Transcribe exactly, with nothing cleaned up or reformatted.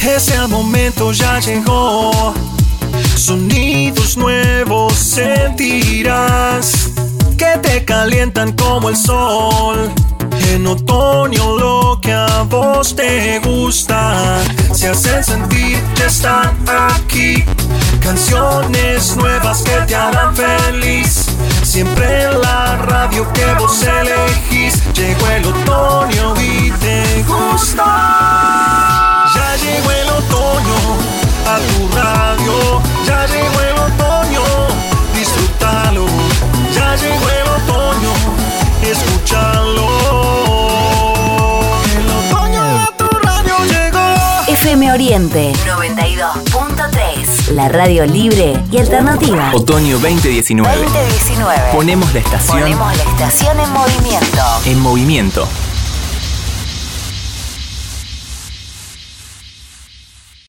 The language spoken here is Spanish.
Ese momento ya llegó. Sonidos nuevos sentirás que te calientan como el sol. En otoño lo que a vos te gusta se hacen sentir, ya están aquí. Canciones nuevas que te harán feliz. Siempre en la radio que vos elegís. Llegó el otoño y te gusta. Ya llegó el otoño a tu radio. Ya llegó el otoño, disfrútalo. Ya llegó el otoño, escúchalo. El otoño a tu radio llegó. F M Oriente noventa y dos punto tres, la radio libre y alternativa. Otoño veinte diecinueve. veinte diecinueve. Ponemos la estación. Ponemos la estación en movimiento. En movimiento.